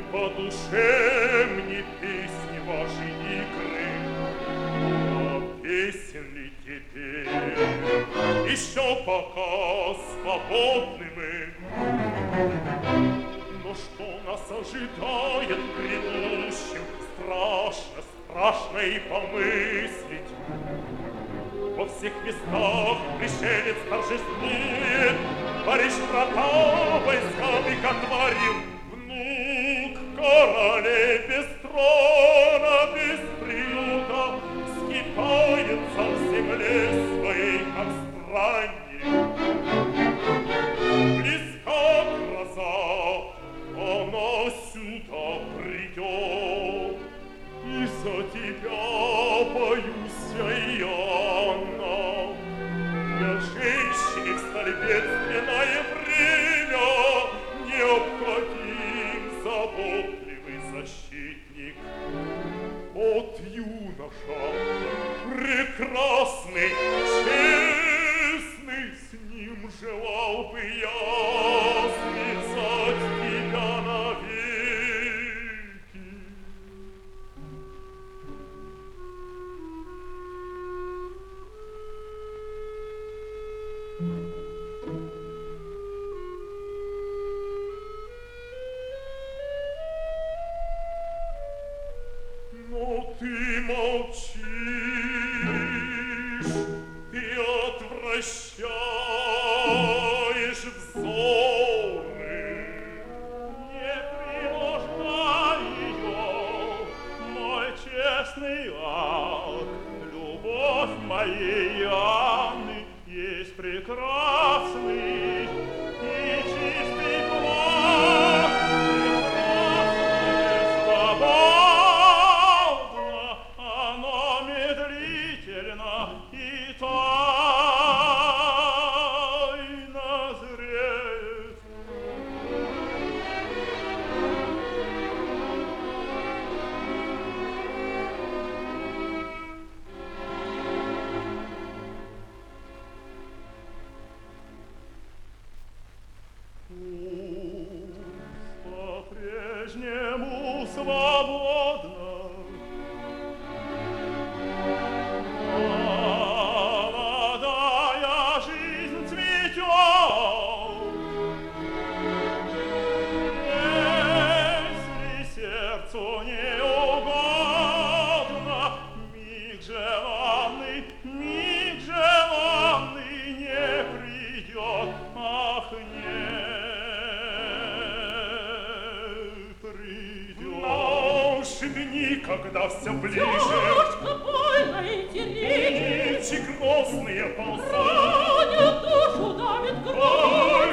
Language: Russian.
по душе мне песни ваши игры. А песен ли теперь еще пока свободны мы? Но что нас ожидает в грядущем, страшно, страшно и помыслить. Во всех местах пришелец торжествует, Париж врата войсками отворил. Внук королей без трона, без приюта, скитается в земле своей, как странник. Близка гроза, она сюда придет, и за тебя боюсь я, Анна. Для женщины в столь бедственное время необходим заботливый защитник. От юноша, прекрасный, честный, с ним желал бы я связать тебя навеки. Но ты молчишь, ты отвращаешь взоры. Не принуждай ее, мой честный Алк. Любовь моей Анны есть прекрасный и чистый плод, прекрасно и свободно, оно медлительно и тайно зреет. По-прежнему свободно. Молодая жизнь цветет. Если сердцу не угодно, миг желанный не придет. Ах, не придет. Наши дни, когда все ближе, Тяжко, больно и тернее, нити грозные ползут, ранят душу, давит кровь.